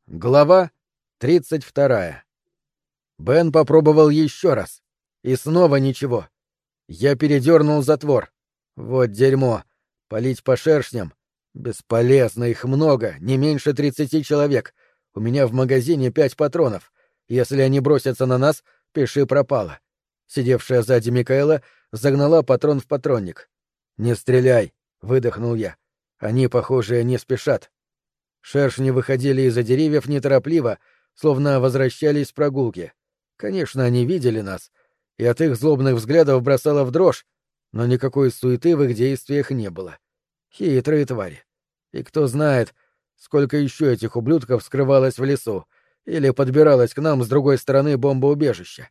Глава 32. Бен попробовал еще раз. И снова ничего. Я передернул затвор. Вот дерьмо. Палить по шершням. Бесполезно, их много, не меньше 30 человек. У меня в магазине 5 патронов. Если они бросятся на нас, пиши пропало. Сидевшая сзади Микаэла загнала патрон в патронник. «Не стреляй», — выдохнул я. «Они, похоже, не спешат». Шершни выходили из-за деревьев неторопливо, словно возвращались с прогулки. Конечно, они видели нас, и от их злобных взглядов бросало в дрожь, но никакой суеты в их действиях не было. Хитрые твари. И кто знает, сколько еще этих ублюдков скрывалось в лесу или подбиралось к нам с другой стороны бомбоубежища.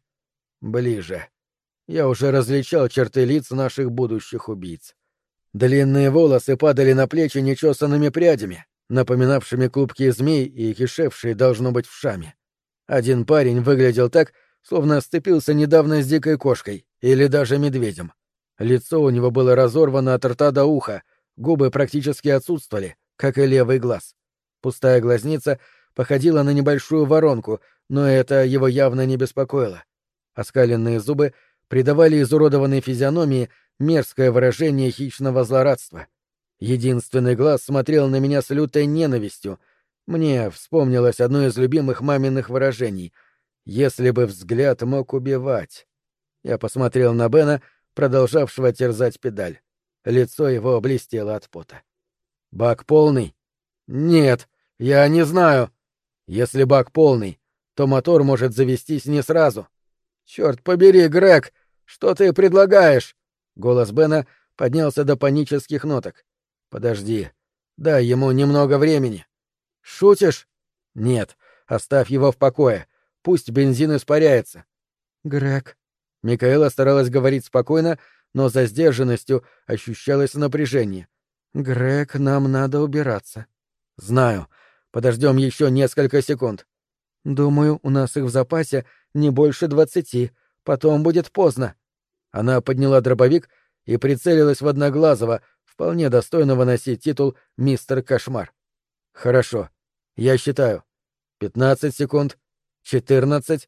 Ближе. Я уже различал черты лиц наших будущих убийц. Длинные волосы падали на плечи нечесанными прядями, напоминавшими клубки змей и кишевшие, должно быть, вшами. Один парень выглядел так, словно сцепился недавно с дикой кошкой или даже медведем. Лицо у него было разорвано от рта до уха, губы практически отсутствовали, как и левый глаз. Пустая глазница походила на небольшую воронку, но это его явно не беспокоило. Оскаленные зубы придавали изуродованной физиономии мерзкое выражение хищного злорадства. Единственный глаз смотрел на меня с лютой ненавистью. Мне вспомнилось одно из любимых маминых выражений: «Если бы взгляд мог убивать». Я посмотрел на Бена, продолжавшего терзать педаль. Лицо его блестело от пота. «Бак полный?» «Нет, я не знаю». «Если бак полный, то мотор может завестись не сразу». «Черт побери, Грег, что ты предлагаешь?» Голос Бена поднялся до панических ноток. «Подожди. Дай ему немного времени». «Шутишь?» «Нет. Оставь его в покое. Пусть бензин испаряется». «Грег». Микаэла старалась говорить спокойно, но за сдержанностью ощущалось напряжение. «Грег, нам надо убираться». «Знаю. Подождем еще несколько секунд». «Думаю, у нас их в запасе не больше 20. Потом будет поздно». Она подняла дробовик и прицелилась в Одноглазого, вполне достойного носить титул «Мистер Кошмар». «Хорошо. Я считаю. 15 секунд. 14.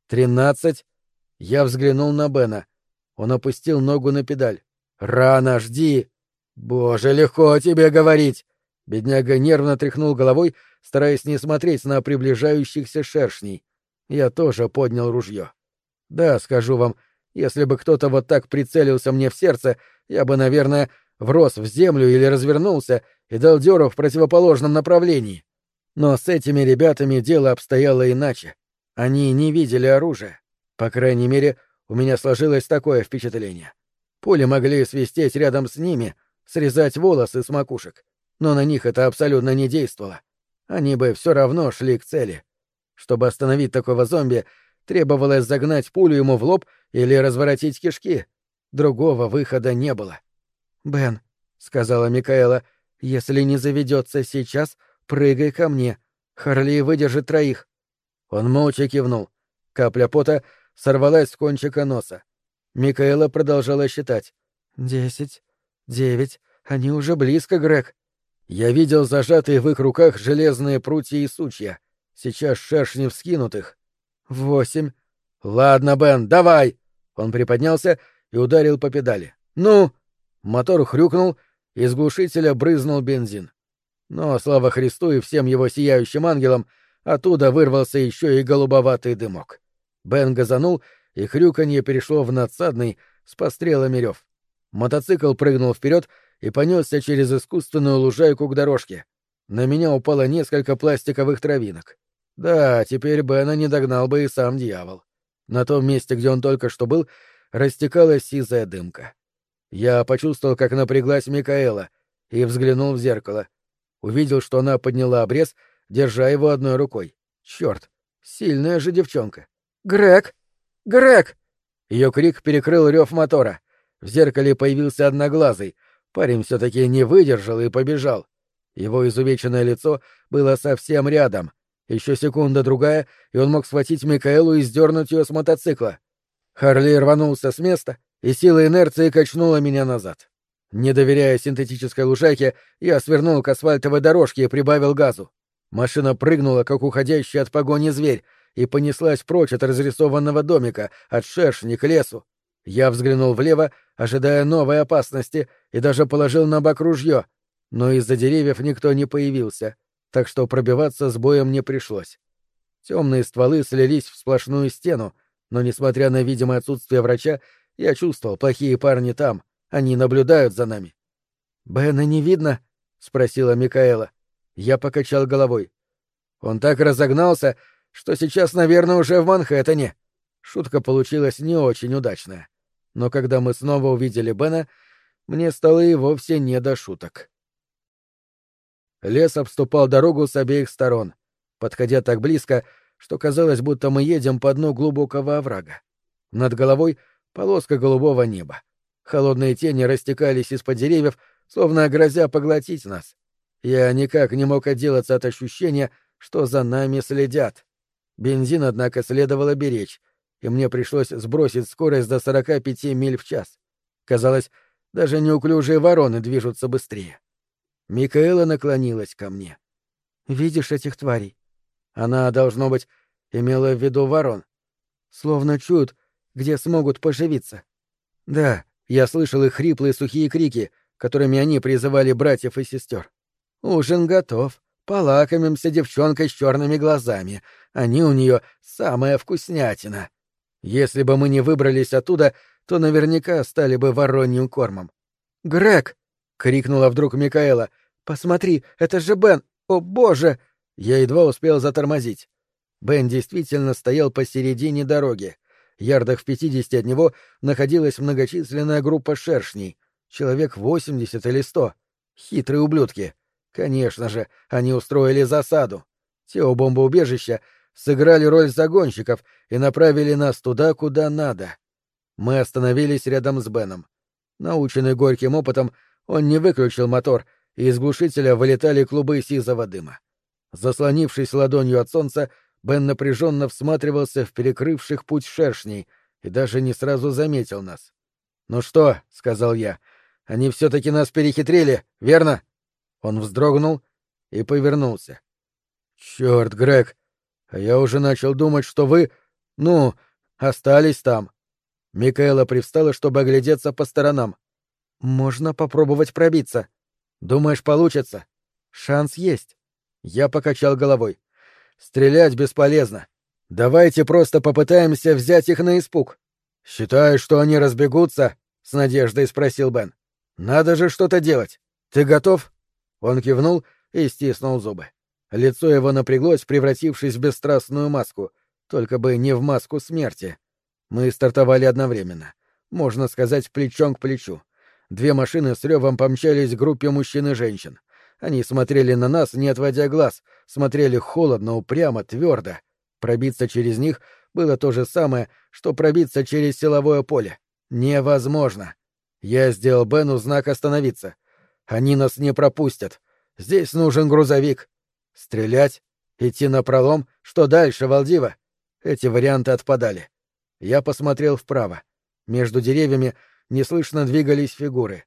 13. Я взглянул на Бена. Он опустил ногу на педаль. «Рано, жди!» «Боже, легко тебе говорить!» Бедняга нервно тряхнул головой, стараясь не смотреть на приближающихся шершней. Я тоже поднял ружье. Да, скажу вам, если бы кто-то вот так прицелился мне в сердце, я бы, наверное, врос в землю или развернулся и дал дёру в противоположном направлении. Но с этими ребятами дело обстояло иначе. Они не видели оружия. По крайней мере, у меня сложилось такое впечатление. Пули могли свистеть рядом с ними, срезать волосы с макушек. Но на них это абсолютно не действовало. Они бы все равно шли к цели. Чтобы остановить такого зомби, требовалось загнать пулю ему в лоб или разворотить кишки. Другого выхода не было. «Бен», — сказала Микаэла, — «если не заведется сейчас, прыгай ко мне. Харли выдержит 3». Он молча кивнул. Капля пота сорвалась с кончика носа. Микаэла продолжала считать. 10, 9, они уже близко, Грег. Я видел зажатые в их руках железные прутья и сучья. Сейчас шершни вскинут их. 8. «Ладно, Бен, давай!» Он приподнялся и ударил по педали. «Ну!» Мотор хрюкнул, из глушителя брызнул бензин. Но, слава Христу и всем его сияющим ангелам, оттуда вырвался еще и голубоватый дымок. Бен газанул, и хрюканье перешло в надсадный с пострелами рев. Мотоцикл прыгнул вперед и понесся через искусственную лужайку к дорожке. На меня упало несколько пластиковых травинок. Да, теперь Бена не догнал бы и сам дьявол. На том месте, где он только что был, растекалась сизая дымка. Я почувствовал, как напряглась Микаэла, и взглянул в зеркало. Увидел, что она подняла обрез, держа его одной рукой. Черт, сильная же девчонка. «Грег! Грег!» Ее крик перекрыл рев мотора. В зеркале появился Одноглазый. Парень все-таки не выдержал и побежал. Его изувеченное лицо было совсем рядом. Еще секунда-другая, и он мог схватить Микаэлу и сдернуть ее с мотоцикла. Харли рванулся с места, и сила инерции качнула меня назад. Не доверяя синтетической лужайке, я свернул к асфальтовой дорожке и прибавил газу. Машина прыгнула, как уходящий от погони зверь, и понеслась прочь от разрисованного домика, от шершни к лесу. Я взглянул влево, ожидая новой опасности, и даже положил на бок ружье, но из-за деревьев никто не появился, так что пробиваться с боем не пришлось. Темные стволы слились в сплошную стену, но, несмотря на видимое отсутствие врача, я чувствовал, плохие парни там, они наблюдают за нами. «Бена не видно?» — спросила Микаэла. Я покачал головой. «Он так разогнался, что сейчас, наверное, уже в Манхэттене». Шутка получилась не очень удачная. Но когда мы снова увидели Бена, мне стало и вовсе не до шуток. Лес обступал дорогу с обеих сторон, подходя так близко, что казалось, будто мы едем по дну глубокого оврага. Над головой полоска голубого неба. Холодные тени растекались из-под деревьев, словно грозя поглотить нас. Я никак не мог отделаться от ощущения, что за нами следят. Бензин, однако, следовало беречь, и мне пришлось сбросить скорость до 45 миль в час. Казалось, даже неуклюжие вороны движутся быстрее. Микаэла наклонилась ко мне. «Видишь этих тварей?» Она, должно быть, имела в виду ворон. Словно чуют, где смогут поживиться. Да, я слышал их хриплые сухие крики, которыми они призывали братьев и сестер. «Ужин готов. Полакомимся девчонкой с черными глазами. Они у нее самая вкуснятина. Если бы мы не выбрались оттуда, то наверняка стали бы вороньим кормом». «Грег!» — крикнула вдруг Микаэла. «Посмотри, это же Бен! О, боже!» Я едва успел затормозить. Бен действительно стоял посередине дороги. Ярдах в 50 от него находилась многочисленная группа шершней. Человек 80 или 100. Хитрые ублюдки. Конечно же, они устроили засаду. Те у бомбоубежища сыграли роль загонщиков и направили нас туда, куда надо. Мы остановились рядом с Беном. Наученный горьким опытом, он не выключил мотор, и из глушителя вылетали клубы сизого дыма. Заслонившись ладонью от солнца, Бен напряженно всматривался в перекрывших путь шершней и даже не сразу заметил нас. «Ну что?» — сказал я. «Они все-таки нас перехитрили, верно?» Он вздрогнул и повернулся. «Черт, Грег, а я уже начал думать, что вы... остались там». Микаэла привстала, чтобы оглядеться по сторонам. «Можно попробовать пробиться. Думаешь, получится? Шанс есть». Я покачал головой. «Стрелять бесполезно. Давайте просто попытаемся взять их на испуг». «Считаешь, что они разбегутся?» — с надеждой спросил Бен. «Надо же что-то делать. Ты готов?» Он кивнул и стиснул зубы. Лицо его напряглось, превратившись в бесстрастную маску, только бы не в маску смерти. Мы стартовали одновременно. Можно сказать, плечом к плечу. Две машины с ревом помчались к группе мужчин и женщин. Они смотрели на нас, не отводя глаз, смотрели холодно, упрямо, твердо. Пробиться через них было то же самое, что пробиться через силовое поле. Невозможно. Я сделал Бену знак «Остановиться». Они нас не пропустят. Здесь нужен грузовик. Стрелять? Идти напролом? Что дальше, Валдива? Эти варианты отпадали. Я посмотрел вправо. Между деревьями неслышно двигались фигуры.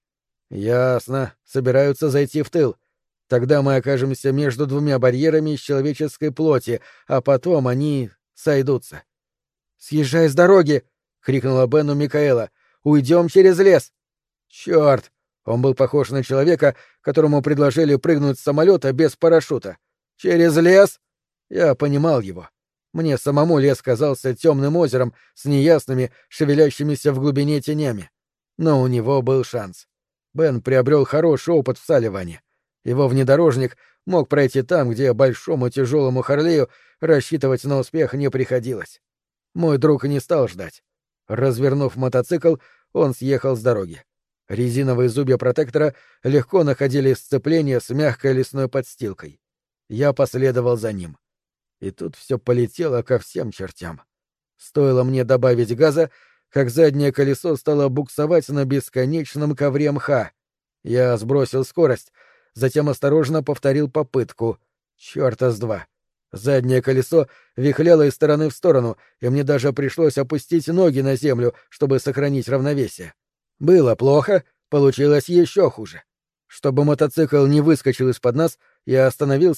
Ясно. Собираются зайти в тыл. Тогда мы окажемся между двумя барьерами из человеческой плоти, а потом они сойдутся. «Съезжай с дороги!» — крикнула Бену Микаэла. «Уйдем через лес!» «Черт!» Он был похож на человека, которому предложили прыгнуть с самолета без парашюта. «Через лес?» Я понимал его. Мне самому лес казался темным озером с неясными, шевелящимися в глубине тенями. Но у него был шанс. Бен приобрел хороший опыт в Салливане. Его внедорожник мог пройти там, где большому тяжелому Харлею рассчитывать на успех не приходилось. Мой друг не стал ждать. Развернув мотоцикл, он съехал с дороги. Резиновые зубья протектора легко находили сцепление с мягкой лесной подстилкой. Я последовал за ним. И тут все полетело ко всем чертям. Стоило мне добавить газа, как заднее колесо стало буксовать на бесконечном ковре мха. Я сбросил скорость, затем осторожно повторил попытку. Чёрта с два. Заднее колесо вихляло из стороны в сторону, и мне даже пришлось опустить ноги на землю, чтобы сохранить равновесие. Было плохо, получилось еще хуже. Чтобы мотоцикл не выскочил из-под нас, я остановился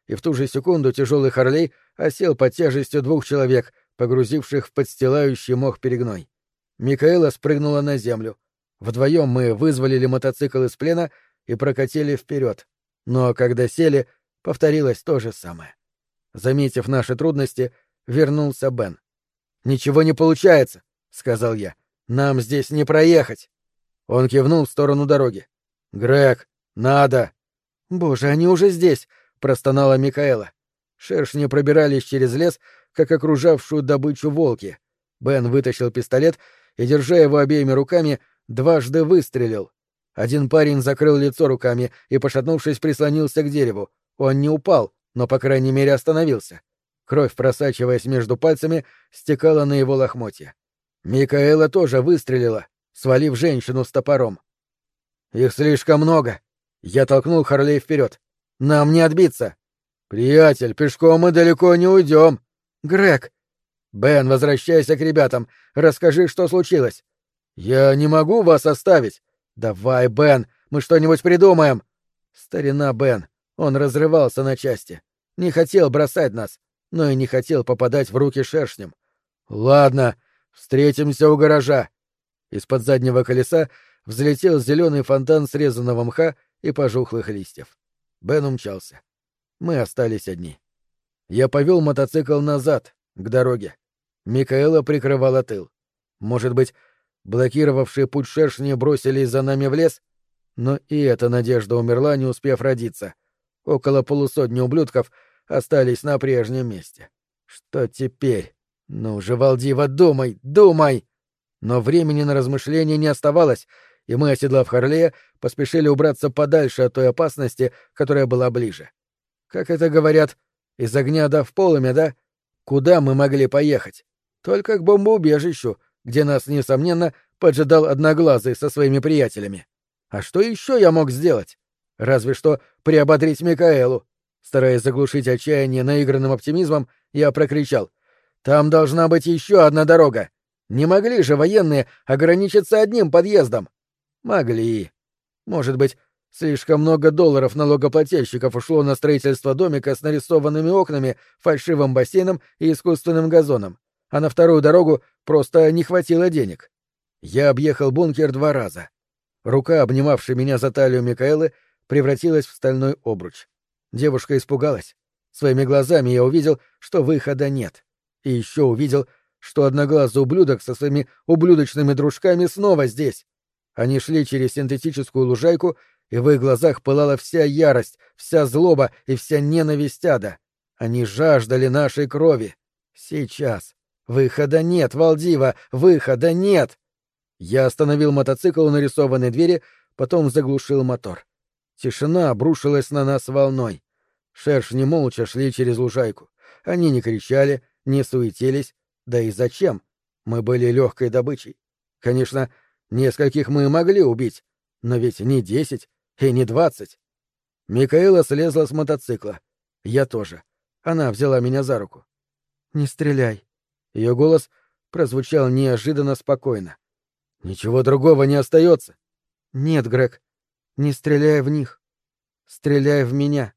и в ту же секунду тяжелый Харлей осел под тяжестью 2 человек, погрузивших в подстилающий мох перегной. Микаэла спрыгнула на землю. Вдвоем мы вызволили мотоцикл из плена и прокатили вперед. Но когда сели, повторилось то же самое. Заметив наши трудности, вернулся Бен. «Ничего не получается», — сказал я. «Нам здесь не проехать». Он кивнул в сторону дороги. «Грег, надо!» «Боже, они уже здесь!» — простонала Микаэла. Шершни пробирались через лес, как окружавшую добычу волки. Бен вытащил пистолет и, держа его обеими руками, дважды выстрелил. Один парень закрыл лицо руками и, пошатнувшись, прислонился к дереву. Он не упал, но, по крайней мере, остановился. Кровь, просачиваясь между пальцами, стекала на его лохмотья. Микаэла тоже выстрелила, свалив женщину с топором. «Их слишком много!» Я толкнул Харлей вперед. «Нам не отбиться!» «Приятель, пешком мы далеко не уйдем!» «Грег!» «Бен, возвращайся к ребятам. Расскажи, что случилось». «Я не могу вас оставить». «Давай, Бен, мы что-нибудь придумаем». Старина Бен. Он разрывался на части. Не хотел бросать нас, но и не хотел попадать в руки шершням. «Ладно, встретимся у гаража». Из-под заднего колеса взлетел зеленый фонтан срезанного мха и пожухлых листьев. Бен умчался. Мы остались одни. Я повел мотоцикл назад, к дороге. Микаэла прикрывала тыл. Может быть, блокировавшие путь шершни бросились за нами в лес? Но и эта надежда умерла, не успев родиться. Около полусотни ублюдков остались на прежнем месте. Что теперь? Ну же, Валдива, думай, думай! Но времени на размышления не оставалось, и мы, оседлав Харлея, поспешили убраться подальше от той опасности, которая была ближе. Как это говорят, из огня да в полымя, да? Куда мы могли поехать? Только к бомбоубежищу, где нас, несомненно, поджидал Одноглазый со своими приятелями. А что еще я мог сделать? Разве что приободрить Микаэлу. Стараясь заглушить отчаяние наигранным оптимизмом, я прокричал: «Там должна быть еще одна дорога! Не могли же военные ограничиться одним подъездом?» Могли. Может быть, слишком много долларов налогоплательщиков ушло на строительство домика с нарисованными окнами, фальшивым бассейном и искусственным газоном, а на вторую дорогу просто не хватило денег. Я объехал бункер 2 раза. Рука, обнимавшая меня за талию Микаэлы, превратилась в стальной обруч. Девушка испугалась. Своими глазами я увидел, что выхода нет. И еще увидел, что одноглазый ублюдок со своими ублюдочными дружками снова здесь. Они шли через синтетическую лужайку, и в их глазах пылала вся ярость, вся злоба и вся ненависть ада. Они жаждали нашей крови. Сейчас. Выхода нет, Валдива, выхода нет. Я остановил мотоцикл у нарисованной двери, потом заглушил мотор. Тишина обрушилась на нас волной. Шершни молча шли через лужайку. Они не кричали, не суетились. Да и зачем? Мы были легкой добычей. Конечно, нескольких мы могли убить, но ведь не 10 и не 20. Микаэла слезла с мотоцикла. Я тоже. Она взяла меня за руку. «Не стреляй». Ее голос прозвучал неожиданно спокойно. «Ничего другого не остается». «Нет, Грег, не стреляй в них. Стреляй в меня».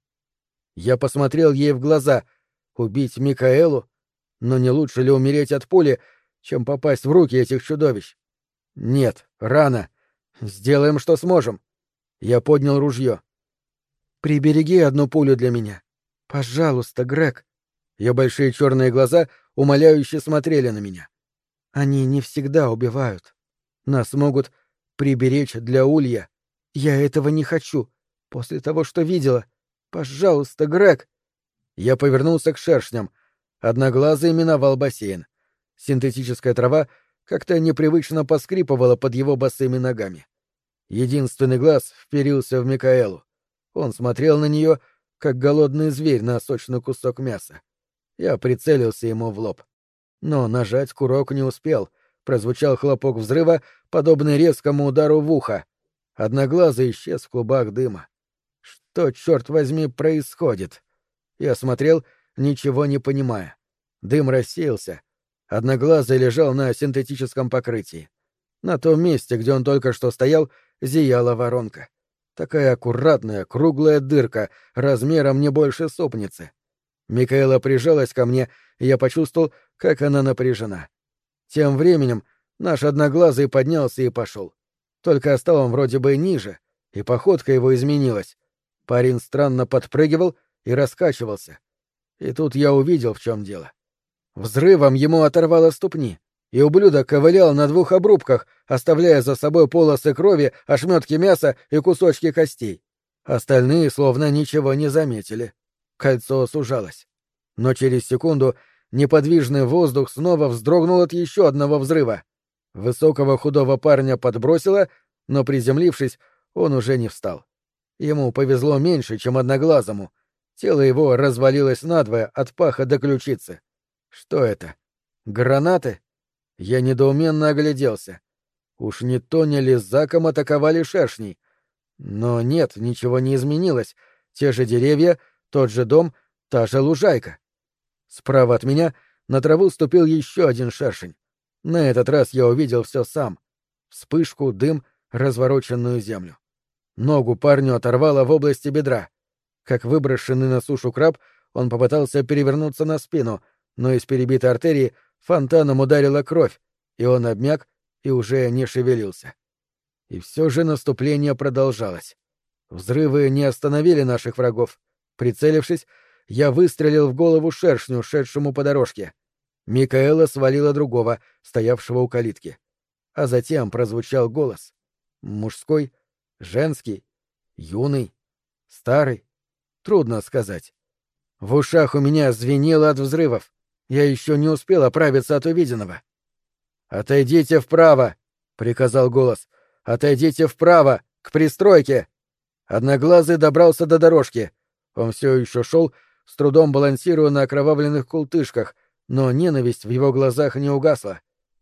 Я посмотрел ей в глаза. Убить Микаэлу? Но не лучше ли умереть от пули, чем попасть в руки этих чудовищ? Нет, рано. Сделаем, что сможем. Я поднял ружье. Прибереги одну пулю для меня. Пожалуйста, Грег. Ее большие черные глаза умоляюще смотрели на меня. Они не всегда убивают. Нас могут приберечь для улья. Я этого не хочу. После того, что видела. Пожалуйста, Грег. Я повернулся к шершням. Одноглазый миновал бассейн. Синтетическая трава как-то непривычно поскрипывала под его босыми ногами. Единственный глаз вперился в Микаэлу. Он смотрел на нее, как голодный зверь на сочный кусок мяса. Я прицелился ему в лоб. Но нажать курок не успел. Прозвучал хлопок взрыва, подобный резкому удару в ухо. Одноглазый исчез в клубах дыма. Что, черт возьми, происходит? Я смотрел, ничего не понимая. Дым рассеялся. Одноглазый лежал на синтетическом покрытии. На том месте, где он только что стоял, зияла воронка. Такая аккуратная, круглая дырка, размером не больше супницы. Микаэла прижалась ко мне, и я почувствовал, как она напряжена. Тем временем наш одноглазый поднялся и пошел. Только стал он вроде бы ниже, и походка его изменилась. Парень странно подпрыгивал и раскачивался. И тут я увидел, в чем дело. Взрывом ему оторвало ступни, и ублюдок ковылял на 2 обрубках, оставляя за собой полосы крови, ошметки мяса и кусочки костей. Остальные словно ничего не заметили. Кольцо сужалось. Но через секунду неподвижный воздух снова вздрогнул от еще одного взрыва. Высокого худого парня подбросило, но, приземлившись, он уже не встал. Ему повезло меньше, чем одноглазому. Тело его развалилось надвое от паха до ключицы. Что это? Гранаты? Я недоуменно огляделся. Уж не Тони ли с Заком атаковали шершней? Но нет, ничего не изменилось. Те же деревья, тот же дом, та же лужайка. Справа от меня на траву ступил еще один шершень. На этот раз я увидел все сам. Вспышку, дым, развороченную землю. Ногу парню оторвало в области бедра. Как выброшенный на сушу краб, он попытался перевернуться на спину, но из перебитой артерии фонтаном ударила кровь, и он обмяк и уже не шевелился. И все же наступление продолжалось. Взрывы не остановили наших врагов. Прицелившись, я выстрелил в голову шершню, шедшему по дорожке. Микаэла свалила другого, стоявшего у калитки. А затем прозвучал голос. Мужской, женский, юный, старый. Трудно сказать. В ушах у меня звенело от взрывов. Я еще не успел оправиться от увиденного. «Отойдите вправо!» — приказал голос. «Отойдите вправо! К пристройке!» Одноглазый добрался до дорожки. Он все еще шел, с трудом балансируя на окровавленных култышках, но ненависть в его глазах не угасла.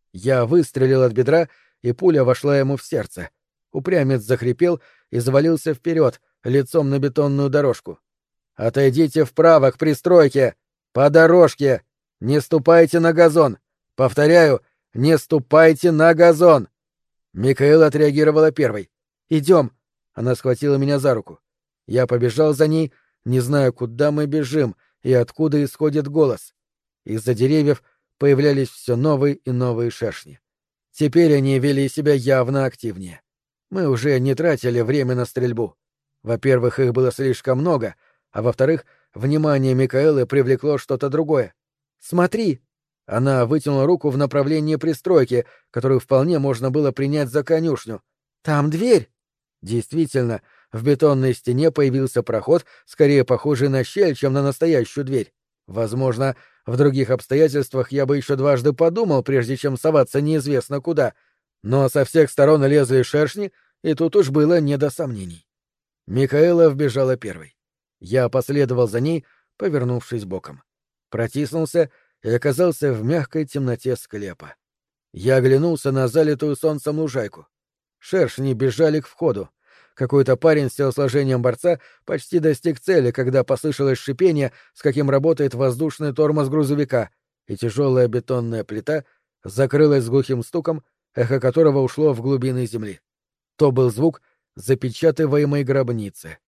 Я выстрелил от бедра, и пуля вошла ему в сердце. Упрямец захрипел и завалился вперед, лицом на бетонную дорожку. «Отойдите вправо, к пристройке! По дорожке! Не ступайте на газон! Повторяю, не ступайте на газон!» Микаэла отреагировала первой. «Идем!» Она схватила меня за руку. Я побежал за ней, не зная, куда мы бежим и откуда исходит голос. Из-за деревьев появлялись все новые и новые шершни. Теперь они вели себя явно активнее. Мы уже не тратили время на стрельбу. Во-первых, их было слишком много, а во-вторых, внимание Микаэлы привлекло что-то другое. «Смотри!» Она вытянула руку в направлении пристройки, которую вполне можно было принять за конюшню. «Там дверь!» Действительно, в бетонной стене появился проход, скорее похожий на щель, чем на настоящую дверь. Возможно, в других обстоятельствах я бы еще дважды подумал, прежде чем соваться неизвестно куда. Но со всех сторон лезли шершни, и тут уж было не до сомнений. Микаэла вбежала первой. Я последовал за ней, повернувшись боком. Протиснулся и оказался в мягкой темноте склепа. Я оглянулся на залитую солнцем лужайку. Шершни бежали к входу. Какой-то парень с телосложением борца почти достиг цели, когда послышалось шипение, с каким работает воздушный тормоз грузовика, и тяжелая бетонная плита закрылась с глухим стуком, эхо которого ушло в глубины земли. То был звук запечатываемой гробницы.